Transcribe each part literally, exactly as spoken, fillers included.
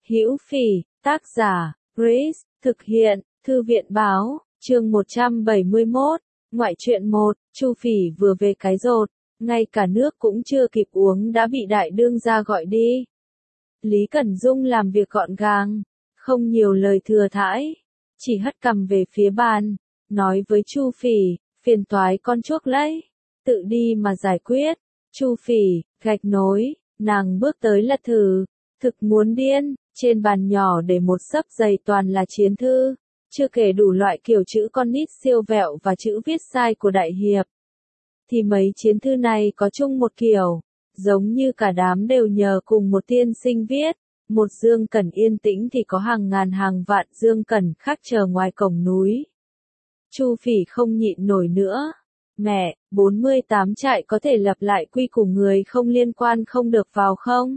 Hữu Phỉ, tác giả, Grace, thực hiện, Thư viện Báo, chương một trăm bảy mươi mốt, ngoại truyện một, Chu Phỉ vừa về cái rột, ngay cả nước cũng chưa kịp uống đã bị đại đương gia gọi đi. Lý Cẩn Dung làm việc gọn gàng, không nhiều lời thừa thãi, chỉ hất cằm về phía bàn, nói với Chu Phỉ, phiền toái con chuốc lấy, tự đi mà giải quyết. Chu Phỉ, gạch nối, nàng bước tới lật thử, thực muốn điên, trên bàn nhỏ để một xấp dày toàn là chiến thư, chưa kể đủ loại kiểu chữ con nít siêu vẹo và chữ viết sai của đại hiệp. Thì mấy chiến thư này có chung một kiểu, giống như cả đám đều nhờ cùng một tiên sinh viết, một Dương Cẩn yên tĩnh thì có hàng ngàn hàng vạn Dương Cẩn khác chờ ngoài cổng núi. Chu Phỉ không nhịn nổi nữa. Mẹ, bốn mươi tám trại có thể lập lại quy củ người không liên quan không được vào không?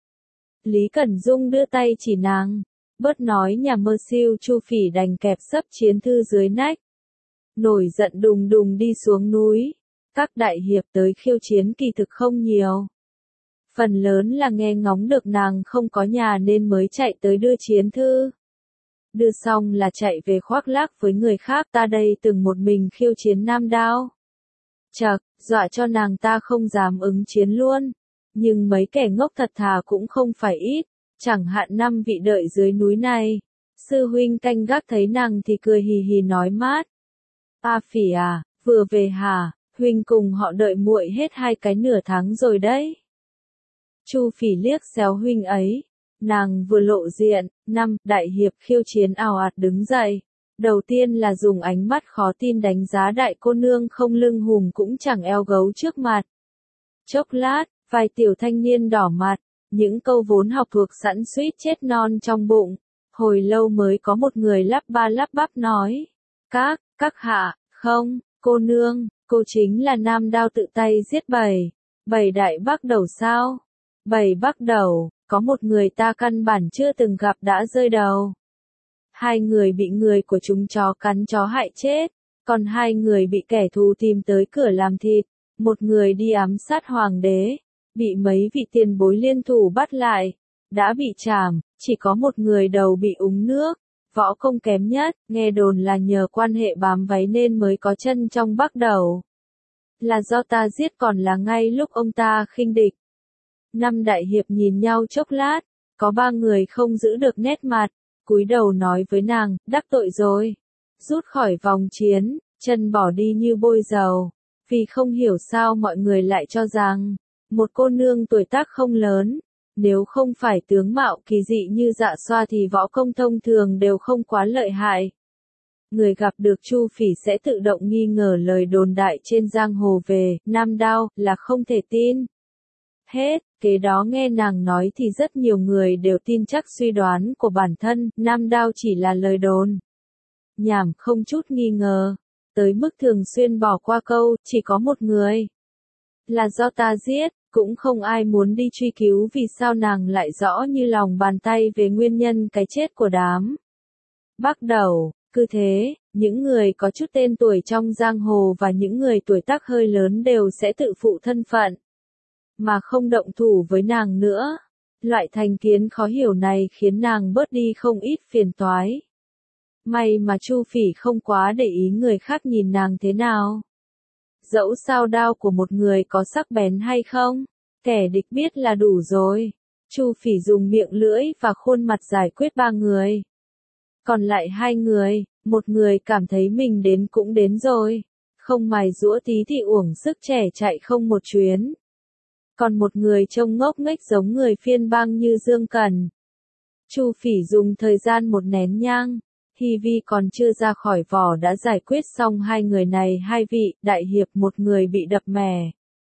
Lý Cẩn Dung đưa tay chỉ nàng, bớt nói nhà mơ siêu. Chu Phỉ đành kẹp sấp chiến thư dưới nách. Nổi giận đùng đùng đi xuống núi, các đại hiệp tới khiêu chiến kỳ thực không nhiều. Phần lớn là nghe ngóng được nàng không có nhà nên mới chạy tới đưa chiến thư. Đưa xong là chạy về khoác lác với người khác, ta đây từng một mình khiêu chiến Nam Đao. Chậc, dọa cho nàng ta không dám ứng chiến luôn. Nhưng mấy kẻ ngốc thật thà cũng không phải ít, chẳng hạn năm vị đợi dưới núi này. Sư huynh canh gác thấy nàng thì cười hì hì nói mát. A Phỉ à, vừa về hả, huynh cùng họ đợi muội hết hai cái nửa tháng rồi đấy. Chu Phỉ liếc xéo huynh ấy, nàng vừa lộ diện, năm đại hiệp khiêu chiến ào ạt đứng dậy. Đầu tiên là dùng ánh mắt khó tin đánh giá đại cô nương không lưng hùm cũng chẳng eo gấu trước mặt. Chốc lát, vài tiểu thanh niên đỏ mặt, những câu vốn học thuộc sẵn suýt chết non trong bụng. Hồi lâu mới có một người lắp ba lắp bắp nói. Các, các hạ, không, cô nương, cô chính là Nam Đao tự tay giết bảy. Bảy đại bắc đầu sao? Bảy bắc đầu, có một người ta căn bản chưa từng gặp đã rơi đầu. Hai người bị người của chúng chó cắn chó hại chết, còn hai người bị kẻ thù tìm tới cửa làm thịt, một người đi ám sát hoàng đế, bị mấy vị tiền bối liên thủ bắt lại, đã bị trảm, chỉ có một người đầu bị úng nước, võ công kém nhất, nghe đồn là nhờ quan hệ bám váy nên mới có chân trong bắc đầu. Là do ta giết còn là ngay lúc ông ta khinh địch. Năm đại hiệp nhìn nhau chốc lát, có ba người không giữ được nét mặt. Cúi đầu nói với nàng, đắc tội rồi. Rút khỏi vòng chiến, chân bỏ đi như bôi dầu. Vì không hiểu sao mọi người lại cho rằng, một cô nương tuổi tác không lớn, nếu không phải tướng mạo kỳ dị như Dạ Xoa thì võ công thông thường đều không quá lợi hại. Người gặp được Chu Phỉ sẽ tự động nghi ngờ lời đồn đại trên giang hồ về Nam Đao là không thể tin. Hết, kế đó nghe nàng nói thì rất nhiều người đều tin chắc suy đoán của bản thân, Nam Đao chỉ là lời đồn. Nhảm không chút nghi ngờ, tới mức thường xuyên bỏ qua câu, chỉ có một người. Là do ta giết, cũng không ai muốn đi truy cứu vì sao nàng lại rõ như lòng bàn tay về nguyên nhân cái chết của đám. Bắt đầu, cứ thế, những người có chút tên tuổi trong giang hồ và những người tuổi tác hơi lớn đều sẽ tự phụ thân phận. Mà không động thủ với nàng nữa. Loại thành kiến khó hiểu này khiến nàng bớt đi không ít phiền toái. May mà Chu Phỉ không quá để ý người khác nhìn nàng thế nào. Dẫu sao đao của một người có sắc bén hay không, kẻ địch biết là đủ rồi. Chu Phỉ dùng miệng lưỡi và khuôn mặt giải quyết ba người. Còn lại hai người, một người cảm thấy mình đến cũng đến rồi. Không mài giũa tí thì uổng sức trẻ chạy không một chuyến. Còn một người trông ngốc nghếch giống người phiên bang như Dương Cẩn. Chu Phỉ dùng thời gian một nén nhang, Hy Vi còn chưa ra khỏi vỏ đã giải quyết xong hai người này. Hai vị đại hiệp, một người bị đập mẻ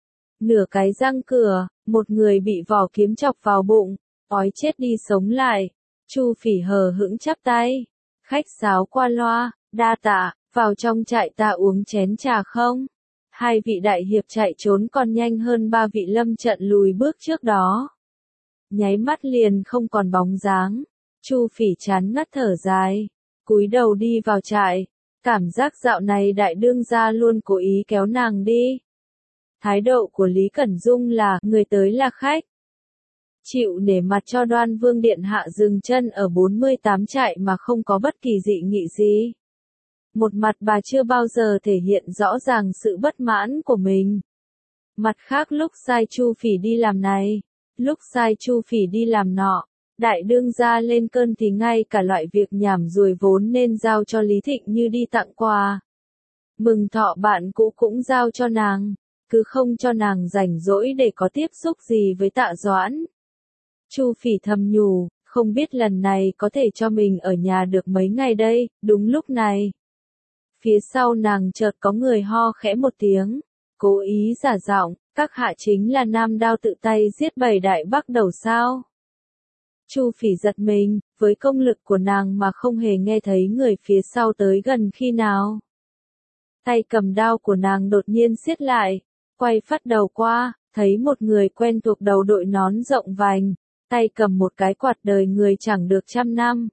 nửa cái răng cửa, một người bị vỏ kiếm chọc vào bụng, ói chết đi sống lại. Chu Phỉ hờ hững chắp tay, khách sáo qua loa, đa tạ, vào trong trại ta uống chén trà không? Hai vị đại hiệp chạy trốn còn nhanh hơn ba vị lâm trận lùi bước trước đó. Nháy mắt liền không còn bóng dáng. Chu Phỉ chán ngắt thở dài, cúi đầu đi vào trại. Cảm giác dạo này đại đương gia luôn cố ý kéo nàng đi. Thái độ của Lý Cẩn Dung là, người tới là khách. chịu nể mặt cho Đoan Vương điện hạ dừng chân ở bốn mươi tám trại mà không có bất kỳ dị nghị gì. Một mặt bà chưa bao giờ thể hiện rõ ràng sự bất mãn của mình. Mặt khác lúc sai Chu Phỉ đi làm này, lúc sai Chu Phỉ đi làm nọ, đại đương gia lên cơn thì ngay cả loại việc nhảm ruồi vốn nên giao cho Lý Thịnh như đi tặng quà. Mừng thọ bạn cũ cũng giao cho nàng, cứ không cho nàng rảnh rỗi để có tiếp xúc gì với Tạ Doãn. Chu Phỉ thầm nhủ, không biết lần này có thể cho mình ở nhà được mấy ngày đây. Đúng lúc này, phía sau nàng chợt có người ho khẽ một tiếng, cố ý giả giọng, các hạ chính là Nam Đao tự tay giết bảy đại bắc đầu sao? Chu Phỉ giật mình, với công lực của nàng mà không hề nghe thấy người phía sau tới gần khi nào. Tay cầm đao của nàng đột nhiên siết lại, quay phát đầu qua, thấy một người quen thuộc đầu đội nón rộng vành, tay cầm một cái quạt đời người chẳng được trăm năm.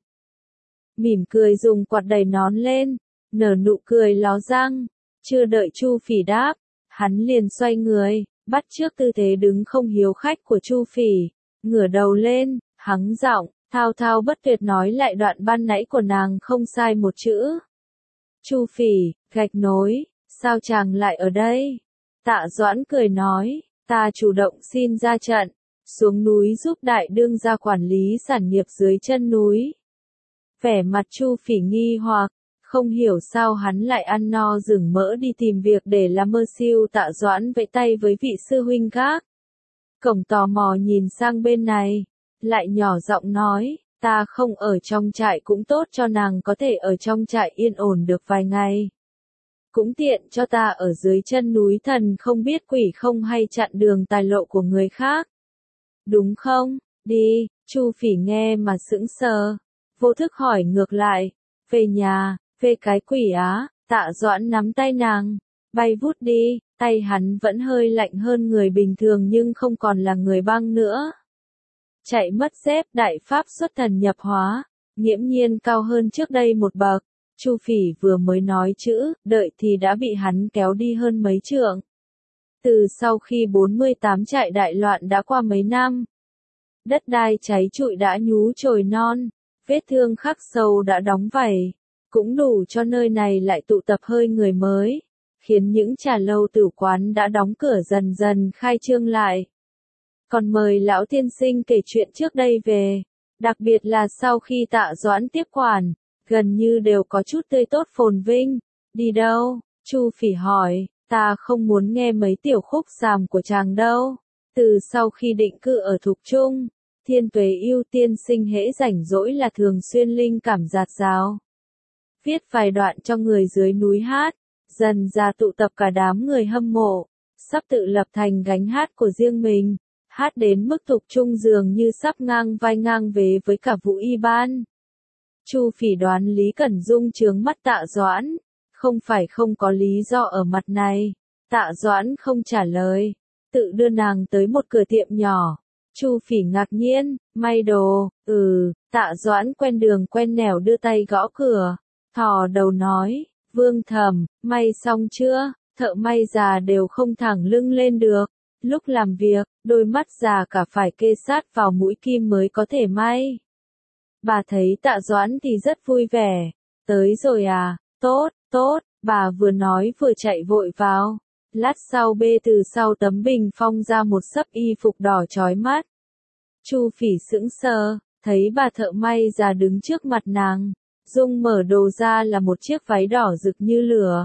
Mỉm cười dùng quạt đẩy nón lên, nở nụ cười ló răng, chưa đợi Chu Phỉ đáp, hắn liền xoay người, bắt chước tư thế đứng không hiếu khách của Chu Phỉ, ngửa đầu lên, hắng giọng, thao thao bất tuyệt nói lại đoạn ban nãy của nàng không sai một chữ. Chu Phỉ, gạch nối, sao chàng lại ở đây? Tạ Doãn cười nói, ta chủ động xin ra trận, xuống núi giúp đại đương gia quản lý sản nghiệp dưới chân núi. Vẻ mặt Chu Phỉ nghi hoặc, không hiểu sao hắn lại ăn no rừng mỡ đi tìm việc để làm mơ siêu. Tạ Doãn vẫy tay với vị sư huynh khác. Cổng tò mò nhìn sang bên này, lại nhỏ giọng nói, ta không ở trong trại cũng tốt cho nàng có thể ở trong trại yên ổn được vài ngày. Cũng tiện cho ta ở dưới chân núi thần không biết quỷ không hay chặn đường tài lộ của người khác. Đúng không? Đi, Chu Phỉ nghe mà sững sờ, vô thức hỏi ngược lại, về nhà, về cái quỷ á. Tạ Doãn nắm tay nàng, bay vút đi, tay hắn vẫn hơi lạnh hơn người bình thường nhưng không còn là người băng nữa. Chạy mất dép đại pháp xuất thần nhập hóa, nghiễm nhiên cao hơn trước đây một bậc. Chu Phỉ vừa mới nói chữ, đợi thì đã bị hắn kéo đi hơn mấy trượng. Từ sau khi bốn mươi tám trại đại loạn đã qua mấy năm, đất đai cháy trụi đã nhú chồi non, vết thương khắc sâu đã đóng vảy, cũng đủ cho nơi này lại tụ tập hơi người mới, khiến những trà lâu tử quán đã đóng cửa dần dần khai trương lại. Còn mời lão tiên sinh kể chuyện trước đây về, đặc biệt là sau khi Tạ Doãn tiếp quản, gần như đều có chút tươi tốt phồn vinh. Đi đâu? Chu Phỉ hỏi, ta không muốn nghe mấy tiểu khúc xàm của chàng đâu. Từ sau khi định cư ở Thục Trung, Thiên Tuế Yêu tiên sinh hễ rảnh rỗi là thường xuyên linh cảm dạt dào. Viết vài đoạn cho người dưới núi hát, dần ra tụ tập cả đám người hâm mộ, sắp tự lập thành gánh hát của riêng mình, hát đến mức Thục Trung dường như sắp ngang vai ngang vế với cả Vũ Y Ban. Chu Phỉ đoán Lý Cẩn Dung chướng mắt Tạ Doãn, không phải không có lý do ở mặt này. Tạ Doãn không trả lời, tự đưa nàng tới một cửa tiệm nhỏ. Chu Phỉ ngạc nhiên, may đồ, ừ. Tạ Doãn quen đường quen nẻo đưa tay gõ cửa, thò đầu nói, Vương Thẩm, may xong chưa? Thợ may già đều không thẳng lưng lên được, lúc làm việc, đôi mắt già cả phải kê sát vào mũi kim mới có thể may. Bà thấy Tạ Doãn thì rất vui vẻ, tới rồi à, tốt, tốt, bà vừa nói vừa chạy vội vào. Lát sau bê từ sau tấm bình phong ra một xấp y phục đỏ chói mắt. Chu Phỉ sững sờ, thấy bà thợ may già đứng trước mặt nàng, dung mở đồ ra là một chiếc váy đỏ rực như lửa.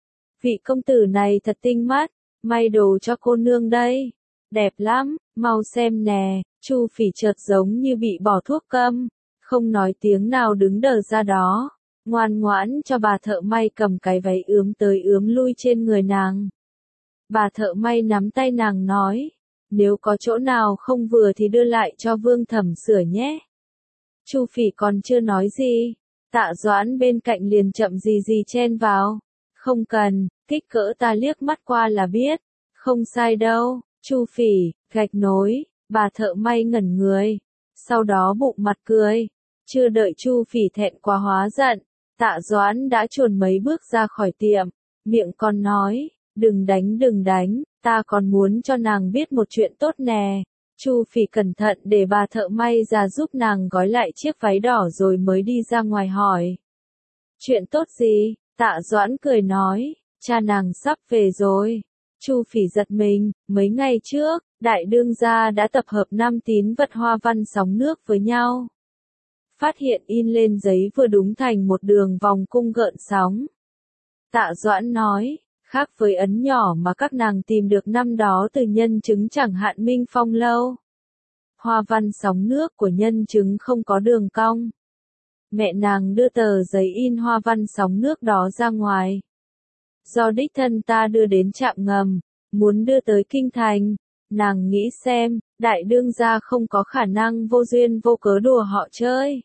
Vị công tử này thật tinh mắt, may đồ cho cô nương đây, đẹp lắm, mau xem nè. Chu Phỉ chợt giống như bị bỏ thuốc câm, không nói tiếng nào đứng đờ ra đó, ngoan ngoãn cho bà thợ may cầm cái váy ướm tới ướm lui trên người nàng. Bà thợ may nắm tay nàng nói, nếu có chỗ nào không vừa thì đưa lại cho Vương Thẩm sửa nhé. Chu Phỉ còn chưa nói gì, Tạ Doãn bên cạnh liền chậm gì gì chen vào, không cần, kích cỡ ta liếc mắt qua là biết, không sai đâu. Chu Phỉ, gạch nối, bà thợ may ngẩn người, sau đó bụng mặt cười, chưa đợi Chu Phỉ thẹn quá hóa giận, Tạ Doãn đã chuồn mấy bước ra khỏi tiệm, miệng còn nói, đừng đánh đừng đánh, ta còn muốn cho nàng biết một chuyện tốt nè. Chu Phỉ cẩn thận để bà thợ may già giúp nàng gói lại chiếc váy đỏ rồi mới đi ra ngoài hỏi. Chuyện tốt gì? Tạ Doãn cười nói, cha nàng sắp về rồi. Chu Phỉ giật mình, mấy ngày trước, đại đương gia đã tập hợp năm tín vật hoa văn sóng nước với nhau. Phát hiện in lên giấy vừa đúng thành một đường vòng cung gợn sóng. Tạ Doãn nói, khác với ấn nhỏ mà các nàng tìm được năm đó từ nhân chứng chẳng hạn Minh Phong lâu. Hoa văn sóng nước của nhân chứng không có đường cong. Mẹ nàng đưa tờ giấy in hoa văn sóng nước đó ra ngoài. Do đích thân ta đưa đến trạm ngầm, muốn đưa tới kinh thành, nàng nghĩ xem, đại đương gia không có khả năng vô duyên vô cớ đùa họ chơi.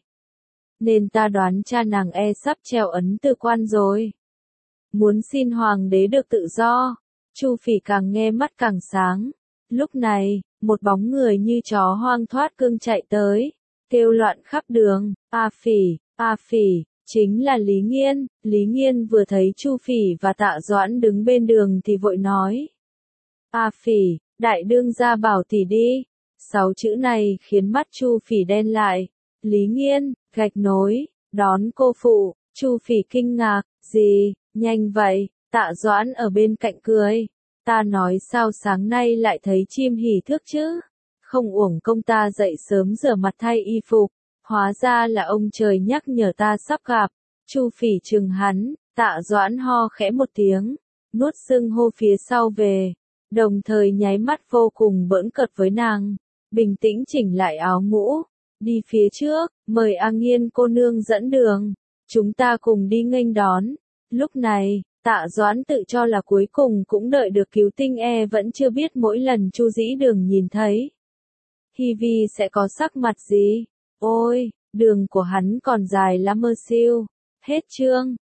Nên ta đoán cha nàng e sắp treo ấn từ quan rồi. Muốn xin hoàng đế được tự do. Chu Phỉ càng nghe mắt càng sáng. Lúc này, một bóng người như chó hoang thoát cương chạy tới, kêu loạn khắp đường, A Phỉ, A Phỉ, chính là Lý Nghiên. Lý Nghiên vừa thấy Chu Phỉ và Tạ Doãn đứng bên đường thì vội nói. A Phỉ, đại đương gia bảo tỷ đi. Sáu chữ này khiến mắt Chu Phỉ đen lại. Lý Nghiên, gạch nối, đón cô phụ. Chu Phỉ kinh ngạc, gì, nhanh vậy? Tạ Doãn ở bên cạnh cười. Ta nói sao sáng nay lại thấy chim hỉ thước chứ? Không uổng công ta dậy sớm rửa mặt thay y phục. Hóa ra là ông trời nhắc nhở ta sắp gặp. Chu Phỉ chừng hắn, Tạ Doãn ho khẽ một tiếng, nuốt xưng hô phía sau về, đồng thời nháy mắt vô cùng bỡn cợt với nàng, bình tĩnh chỉnh lại áo mũ, đi phía trước, mời A Nghiên cô nương dẫn đường, chúng ta cùng đi nghênh đón. Lúc này, Tạ Doãn tự cho là cuối cùng cũng đợi được cứu tinh e vẫn chưa biết mỗi lần Chu Dĩ Đường nhìn thấy Hi Vi sẽ có sắc mặt gì. Ôi, đường của hắn còn dài lắm mơ siêu. Hết chương.